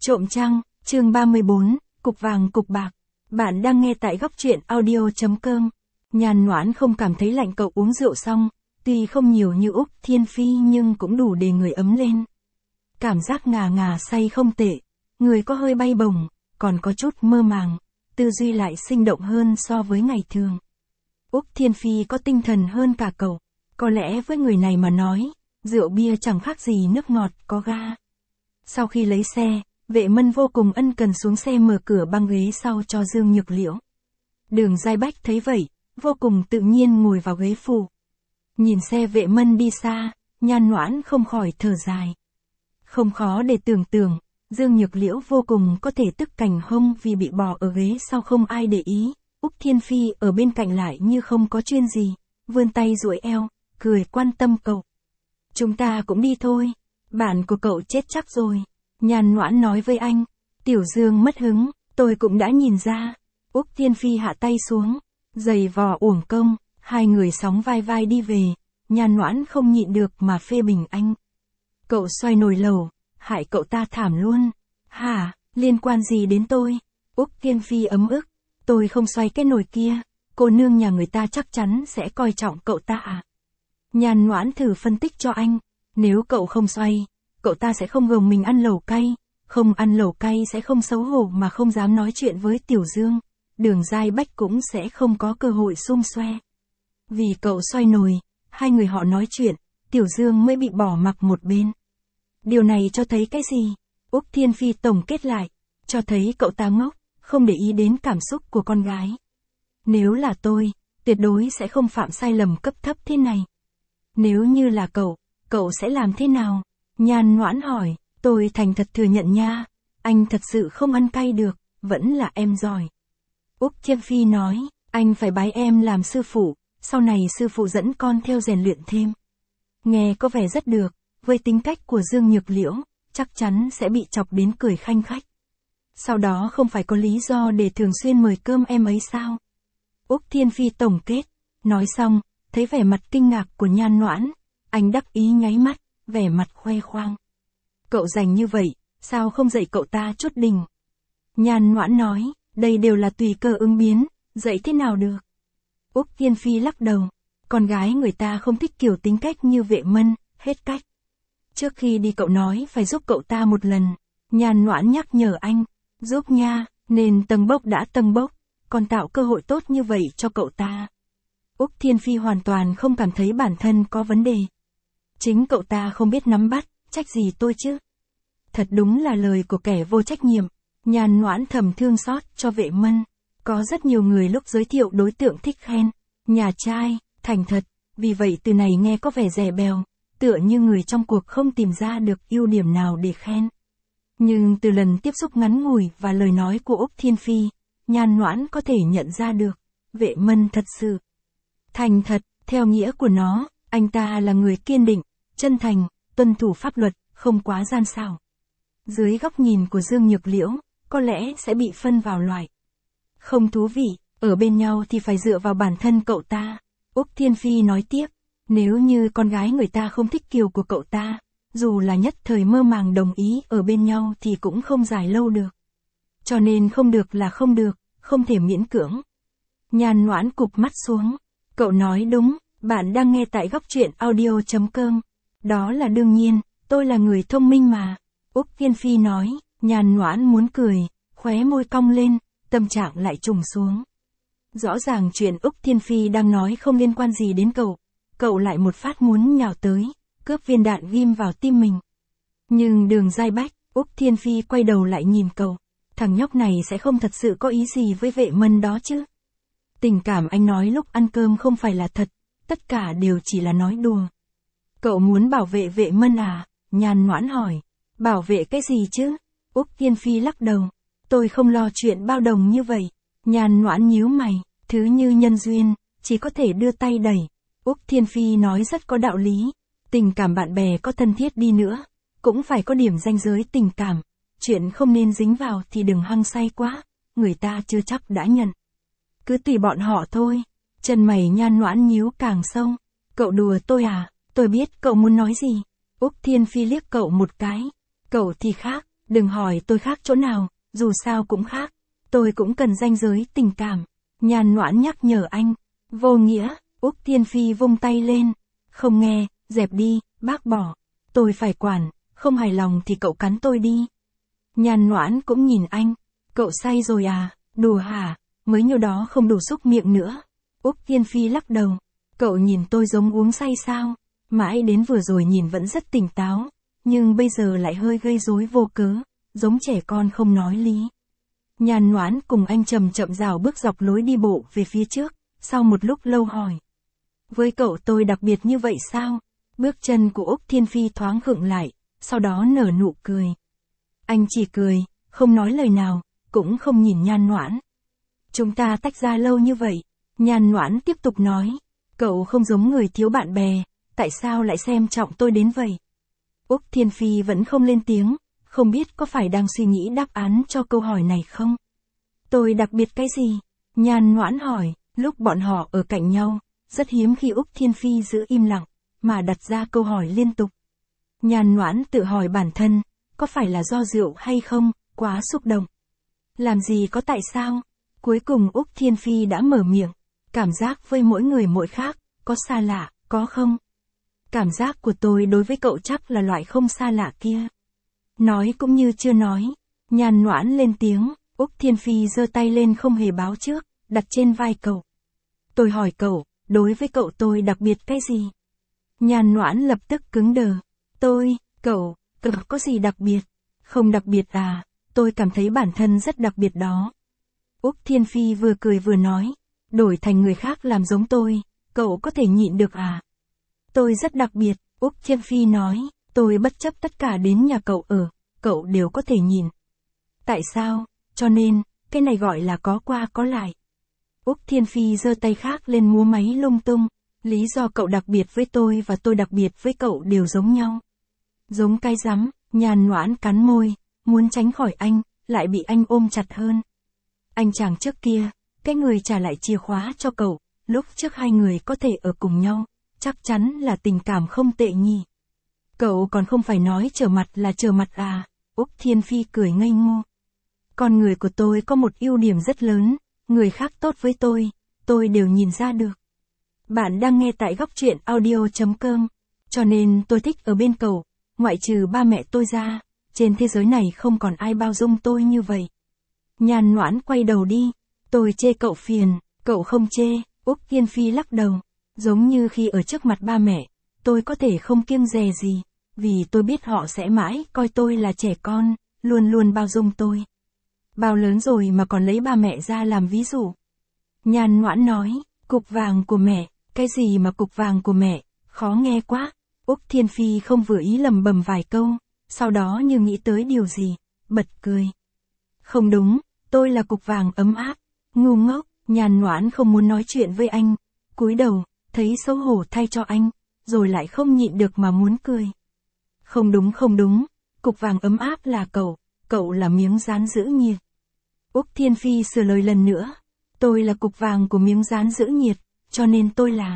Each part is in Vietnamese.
Trộm trăng, chương 34, cục vàng cục bạc. Bạn đang nghe tại góc truyện audio.com. Nhàn Noãn không cảm thấy lạnh. Cậu uống rượu xong, tuy không nhiều như Úc Thiên Phi nhưng cũng đủ để người ấm lên. Cảm giác ngà ngà say không tệ, người có hơi bay bổng, còn có chút mơ màng, tư duy lại sinh động hơn so với ngày thường. Úc Thiên Phi có tinh thần hơn cả cậu, có lẽ với người này mà nói, rượu bia chẳng khác gì nước ngọt có ga. Sau khi lấy xe, Vệ Mân vô cùng ân cần xuống xe mở cửa băng ghế sau cho Dương Nhược Liễu. Đường Giai Bách thấy vậy, vô cùng tự nhiên ngồi vào ghế phụ. Nhìn xe Vệ Mân đi xa, Nhàn Noãn không khỏi thở dài. Không khó để tưởng tượng, Dương Nhược Liễu vô cùng có thể tức cành hông vì bị bỏ ở ghế sau không ai để ý. Úc Thiên Phi ở bên cạnh lại như không có chuyện gì, vươn tay duỗi eo, cười quan tâm cậu. Chúng ta cũng đi thôi, bạn của cậu chết chắc rồi. Nhàn Noãn nói với anh. Tiểu Dương mất hứng, tôi cũng đã nhìn ra. Úc Thiên Phi hạ tay xuống, giày vò uổng công, hai người sóng vai vai đi về. Nhàn Noãn không nhịn được mà phê bình anh. Cậu xoay nồi lẩu, hại cậu ta thảm luôn. Hả, liên quan gì đến tôi? Úc Thiên Phi ấm ức. Tôi không xoay cái nồi kia, cô nương nhà người ta chắc chắn sẽ coi trọng cậu ta à? Nhàn Noãn thử phân tích cho anh. Nếu cậu không xoay, cậu ta sẽ không gồng mình ăn lẩu cay, không ăn lẩu cay sẽ không xấu hổ mà không dám nói chuyện với Tiểu Dương, Đường Giai Bách cũng sẽ không có cơ hội xum xoe. Vì cậu xoay nồi, hai người họ nói chuyện, Tiểu Dương mới bị bỏ mặc một bên. Điều này cho thấy cái gì? Úc Thiên Phi tổng kết lại, cho thấy cậu ta ngốc, không để ý đến cảm xúc của con gái. Nếu là tôi, tuyệt đối sẽ không phạm sai lầm cấp thấp thế này. Nếu như là cậu sẽ làm thế nào? Nhàn Noãn hỏi. Tôi thành thật thừa nhận nha, anh thật sự không ăn cay được, vẫn là em giỏi. Úc Thiên Phi nói, anh phải bái em làm sư phụ, sau này sư phụ dẫn con theo rèn luyện thêm. Nghe có vẻ rất được, với tính cách của Dương Nhược Liễu, chắc chắn sẽ bị chọc đến cười khanh khách. Sau đó không phải có lý do để thường xuyên mời cơm em ấy sao? Úc Thiên Phi tổng kết, nói xong, thấy vẻ mặt kinh ngạc của Nhàn Noãn, anh đắc ý nháy mắt, vẻ mặt khoe khoang. Cậu rảnh như vậy, sao không dạy cậu ta chút đình? Nhàn Noãn nói, đây đều là tùy cơ ứng biến, dạy thế nào được? Úc Thiên Phi lắc đầu, con gái người ta không thích kiểu tính cách như Vệ Mân, hết cách. Trước khi đi cậu nói phải giúp cậu ta một lần. Nhàn Noãn nhắc nhở anh, giúp nha, nên tầng bốc đã tầng bốc, còn tạo cơ hội tốt như vậy cho cậu ta. Úc Thiên Phi hoàn toàn không cảm thấy bản thân có vấn đề. Chính cậu ta không biết nắm bắt, trách gì tôi chứ? Thật đúng là lời của kẻ vô trách nhiệm. Nhàn Noãn thầm thương xót cho Vệ Mân. Có rất nhiều người lúc giới thiệu đối tượng thích khen, nhà trai, thành thật, vì vậy từ này nghe có vẻ dè bèo, tựa như người trong cuộc không tìm ra được ưu điểm nào để khen. Nhưng từ lần tiếp xúc ngắn ngủi và lời nói của Úc Thiên Phi, Nhàn Noãn có thể nhận ra được, Vệ Mân thật sự thành thật, theo nghĩa của nó, anh ta là người kiên định, chân thành, tuân thủ pháp luật, không quá gian xảo. Dưới góc nhìn của Dương Nhược Liễu, có lẽ sẽ bị phân vào loại không thú vị, ở bên nhau thì phải dựa vào bản thân cậu ta. Úc Thiên Phi nói tiếp, nếu như con gái người ta không thích kiểu của cậu ta, dù là nhất thời mơ màng đồng ý ở bên nhau thì cũng không dài lâu được. Cho nên không được là không được, không thể miễn cưỡng. Nhàn Noãn cụp mắt xuống, cậu nói đúng, bạn đang nghe tại góc truyện audio.com. Đó là đương nhiên, tôi là người thông minh mà. Úc Thiên Phi nói. Nhàn Noãn muốn cười, khóe môi cong lên, tâm trạng lại trùng xuống. Rõ ràng chuyện Úc Thiên Phi đang nói không liên quan gì đến cậu lại một phát muốn nhào tới, cướp viên đạn ghim vào tim mình. Nhưng Đường Giai Bách, Úc Thiên Phi quay đầu lại nhìn cậu, thằng nhóc này sẽ không thật sự có ý gì với Vệ Mân đó chứ. Tình cảm anh nói lúc ăn cơm không phải là thật, tất cả đều chỉ là nói đùa. Cậu muốn bảo vệ Vệ Mân à? Nhàn Noãn hỏi. Bảo vệ cái gì chứ? Úc Thiên Phi lắc đầu. Tôi không lo chuyện bao đồng như vậy. Nhàn Noãn nhíu mày, thứ như nhân duyên, chỉ có thể đưa tay đẩy. Úc Thiên Phi nói rất có đạo lý. Tình cảm bạn bè có thân thiết đi nữa, cũng phải có điểm ranh giới tình cảm. Chuyện không nên dính vào thì đừng hăng say quá, người ta chưa chắc đã nhận. Cứ tùy bọn họ thôi. Chân mày Nhàn Noãn nhíu càng sâu. Cậu đùa tôi à? Tôi biết cậu muốn nói gì. Úc Thiên Phi liếc cậu một cái. Cậu thì khác, Đừng hỏi tôi khác chỗ nào, dù sao cũng khác. Tôi cũng cần ranh giới tình cảm. Nhan Noãn nhắc nhở anh. Vô nghĩa, Úc Thiên Phi vung tay lên. Không nghe, dẹp đi, bác bỏ. Tôi phải quản, không hài lòng thì cậu cắn tôi đi. Nhan Noãn cũng nhìn anh. Cậu say rồi à, đùa hả, mới nhiêu đó không đủ xúc miệng nữa. Úc Thiên Phi lắc đầu. Cậu nhìn tôi giống uống say sao? Mãi đến vừa rồi nhìn vẫn rất tỉnh táo, nhưng bây giờ lại hơi gây rối vô cớ, giống trẻ con không nói lý. Nhan Noãn cùng anh chậm chậm rào bước dọc lối đi bộ về phía trước, sau một lúc lâu hỏi. Với cậu tôi đặc biệt như vậy sao? Bước chân của Úc Thiên Phi thoáng khựng lại, sau đó nở nụ cười. Anh chỉ cười, không nói lời nào, cũng không nhìn Nhan Noãn. Chúng ta tách ra lâu như vậy, Nhan Noãn tiếp tục nói. Cậu không giống người thiếu bạn bè, tại sao lại xem trọng tôi đến vậy? Úc Thiên Phi vẫn không lên tiếng, không biết có phải đang suy nghĩ đáp án cho câu hỏi này không? Tôi đặc biệt cái gì? Nhan Noãn hỏi, lúc bọn họ ở cạnh nhau, rất hiếm khi Úc Thiên Phi giữ im lặng, mà đặt ra câu hỏi liên tục. Nhan Noãn tự hỏi bản thân, có phải là do rượu hay không, quá xúc động. Làm gì có tại sao? Cuối cùng Úc Thiên Phi đã mở miệng, cảm giác với mỗi người mỗi khác, có xa lạ, có không? Cảm giác của tôi đối với cậu chắc là loại không xa lạ kia. Nói cũng như chưa nói, Nhan Noãn lên tiếng, Úc Thiên Phi giơ tay lên không hề báo trước, đặt trên vai cậu. Tôi hỏi cậu, đối với cậu tôi đặc biệt cái gì? Nhan Noãn lập tức cứng đờ. Cậu có gì đặc biệt? Không đặc biệt à, tôi cảm thấy bản thân rất đặc biệt đó. Úc Thiên Phi vừa cười vừa nói, đổi thành người khác làm giống tôi, cậu có thể nhịn được à? Tôi rất đặc biệt, Úc Thiên Phi nói, tôi bất chấp tất cả đến nhà cậu ở, cậu đều có thể nhìn. Tại sao? Cho nên, cái này gọi là có qua có lại. Úc Thiên Phi giơ tay khác lên múa máy lung tung, lý do cậu đặc biệt với tôi và tôi đặc biệt với cậu đều giống nhau. Giống cái rắm, Nhan Noãn cắn môi, muốn tránh khỏi anh, lại bị anh ôm chặt hơn. Anh chàng trước kia, cái người trả lại chìa khóa cho cậu, lúc trước hai người có thể ở cùng nhau, chắc chắn là tình cảm không tệ nhỉ. Cậu còn không phải nói trở mặt là trở mặt à, Úc Thiên Phi cười ngây ngô. Con người của tôi có một ưu điểm rất lớn, người khác tốt với tôi đều nhìn ra được. Bạn đang nghe tại góc truyện audio.com, cho nên tôi thích ở bên cậu, ngoại trừ ba mẹ tôi ra, trên thế giới này không còn ai bao dung tôi như vậy. Nhan Noãn quay đầu đi, tôi chê cậu phiền, cậu không chê, Úc Thiên Phi lắc đầu, giống như khi ở trước mặt ba mẹ, tôi có thể không kiêng dè gì, vì tôi biết họ sẽ mãi coi tôi là trẻ con, luôn luôn bao dung tôi. Bao lớn rồi mà còn lấy ba mẹ ra làm ví dụ. Nhan Noãn nói, cục vàng của mẹ, cái gì mà cục vàng của mẹ, khó nghe quá. Úc Thiên Phi không vừa ý lầm bầm vài câu, sau đó như nghĩ tới điều gì, bật cười. Không đúng, tôi là cục vàng ấm áp, ngu ngốc, Nhan Noãn không muốn nói chuyện với anh, cúi đầu, thấy xấu hổ thay cho anh, rồi lại không nhịn được mà muốn cười. Không đúng, cục vàng ấm áp là cậu là miếng dán giữ nhiệt. Úc Thiên Phi sửa lời lần nữa, tôi là cục vàng của miếng dán giữ nhiệt, cho nên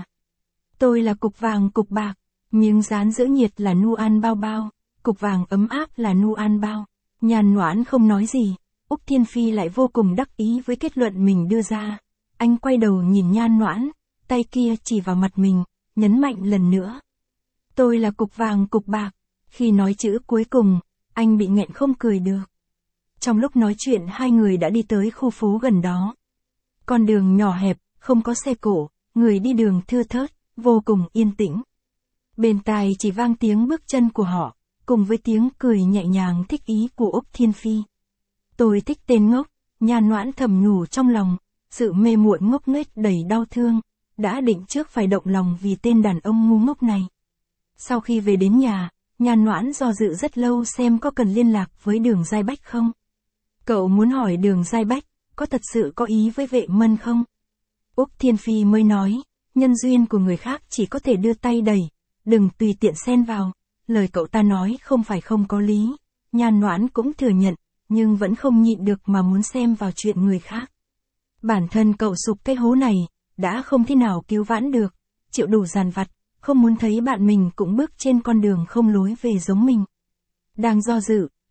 tôi là cục vàng cục bạc, miếng dán giữ nhiệt là nu an bao bao, cục vàng ấm áp là nu an bao. Nhan Noãn không nói gì, Úc Thiên Phi lại vô cùng đắc ý với kết luận mình đưa ra. Anh quay đầu nhìn Nhan Noãn, tay kia chỉ vào mặt mình, nhấn mạnh lần nữa. Tôi là cục vàng cục bạc. Khi nói chữ cuối cùng, anh bị nghẹn không cười được. Trong lúc nói chuyện hai người đã đi tới khu phố gần đó. Con đường nhỏ hẹp, không có xe cộ, người đi đường thưa thớt, vô cùng yên tĩnh. Bên tai chỉ vang tiếng bước chân của họ, cùng với tiếng cười nhẹ nhàng thích ý của Úc Thiên Phi. Tôi thích tên ngốc, Nhan Noãn thầm nhủ trong lòng, sự mê muội ngốc nghếch đầy đau thương, đã định trước phải động lòng vì tên đàn ông ngu ngốc này. Sau khi về đến nhà, Nhan Noãn do dự rất lâu xem có cần liên lạc với Đường Giai Bách không. Cậu muốn hỏi Đường Giai Bách, có thật sự có ý với Vệ Mân không? Úc Thiên Phi mới nói, nhân duyên của người khác chỉ có thể đưa tay đẩy, đừng tùy tiện xen vào. Lời cậu ta nói không phải không có lý, Nhan Noãn cũng thừa nhận, nhưng vẫn không nhịn được mà muốn xem vào chuyện người khác. Bản thân cậu sụp cái hố này, đã không thể nào cứu vãn được, chịu đủ dằn vặt, không muốn thấy bạn mình cũng bước trên con đường không lối về giống mình. Đang do dự,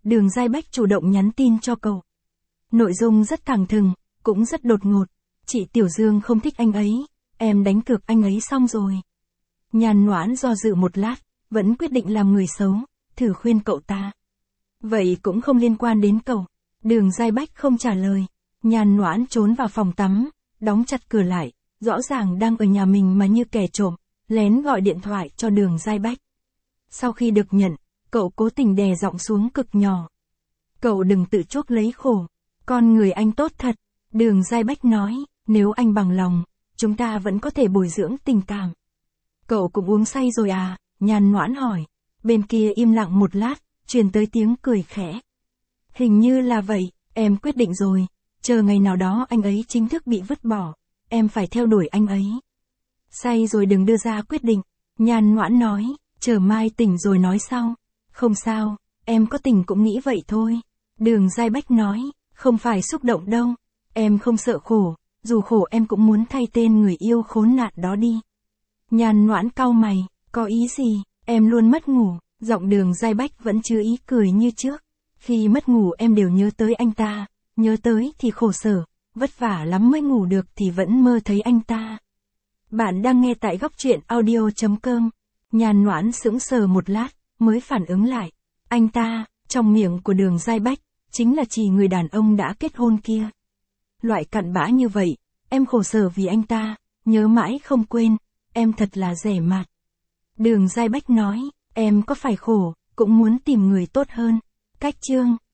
Đường Giai Bách chủ động nhắn tin cho cậu. Nội dung rất thẳng thừng, cũng rất đột ngột. Chị Tiểu Dương không thích anh ấy, em đánh cược anh ấy xong rồi. Nhàn Noãn do dự một lát, vẫn quyết định làm người xấu, thử khuyên cậu ta. Vậy cũng không liên quan đến cậu. Đường Giai Bách không trả lời. Nhàn Noãn trốn vào phòng tắm, đóng chặt cửa lại, rõ ràng đang ở nhà mình mà như kẻ trộm, lén gọi điện thoại cho Đường Giai Bách. Sau khi được nhận, cậu cố tình đè giọng xuống cực nhỏ. Cậu đừng tự chuốc lấy khổ, con người anh tốt thật. Đường Giai Bách nói, nếu anh bằng lòng, chúng ta vẫn có thể bồi dưỡng tình cảm. Cậu cũng uống say rồi à? Nhàn Noãn hỏi. Bên kia im lặng một lát, truyền tới tiếng cười khẽ. Hình như là vậy, em quyết định rồi, chờ ngày nào đó anh ấy chính thức bị vứt bỏ, em phải theo đuổi anh ấy. Say rồi đừng đưa ra quyết định, Nhàn Noãn nói, chờ mai tỉnh rồi nói sau. Không sao, em có tình cũng nghĩ vậy thôi. Đường Giai Bách nói, không phải xúc động đâu, em không sợ khổ, dù khổ em cũng muốn thay tên người yêu khốn nạn đó đi. Nhàn Noãn cau mày, có ý gì, em luôn mất ngủ. Giọng Đường Giai Bách vẫn chưa ý cười như trước. Khi mất ngủ em đều nhớ tới anh ta, nhớ tới thì khổ sở, vất vả lắm mới ngủ được thì vẫn mơ thấy anh ta. Bạn đang nghe tại góc truyện audio.com. Nhàn Noãn sững sờ một lát, mới phản ứng lại. Anh ta, trong miệng của Đường Giai Bách, chính là chỉ người đàn ông đã kết hôn kia. Loại cặn bã như vậy, em khổ sở vì anh ta, nhớ mãi không quên, em thật là rẻ mạt. Đường Giai Bách nói, em có phải khổ, cũng muốn tìm người tốt hơn. Cách chương